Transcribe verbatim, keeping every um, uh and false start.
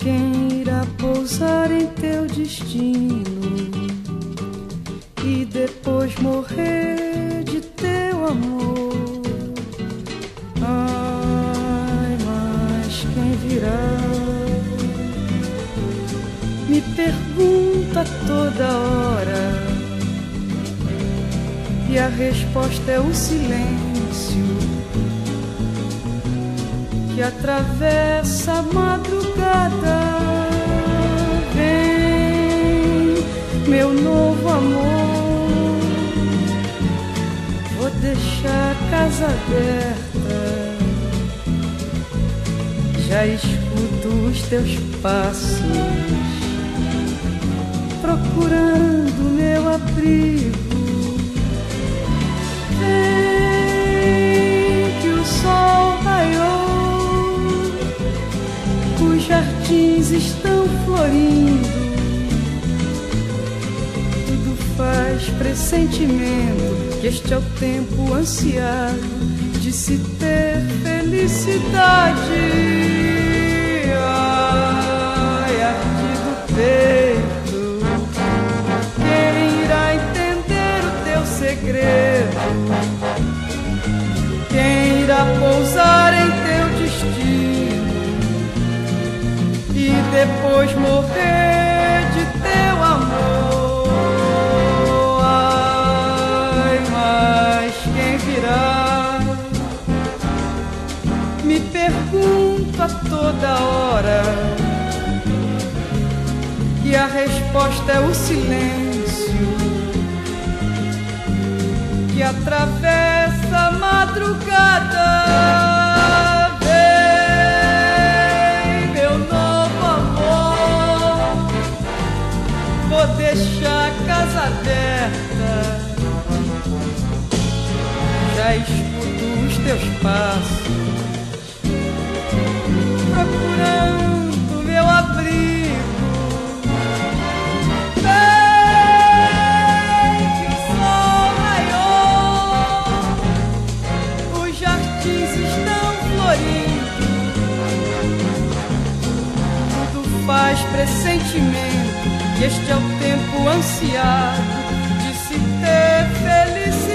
Quem irá pousar em teu destino e depois morrer de teu amor? Ai, mas quem virá? Me pergunta toda hora e a resposta é o silêncio que atravessa a madrugada. Vem, meu novo amor, vou deixar a casa aberta. Já escuto os teus passos, procurando meu abrigo. Vem que o sol raiou, os jardins estão florindo, tudo faz pressentimento que este é o tempo ansiado de se ter felicidade. Ai, ardido peito, quem irá entender o teu segredo? Quem irá pousar em teu destino e depois morrer de teu amor? Ai, mas quem virá? Me pergunto a toda hora e a resposta é o silêncio que atravessa a madrugada. Vem, meu novo amor, vou deixar a casa aberta. Já escuto os teus passos, procurando meu abrigo. Faz pressentimento que este é o tempo ansiado de se ter felicidade.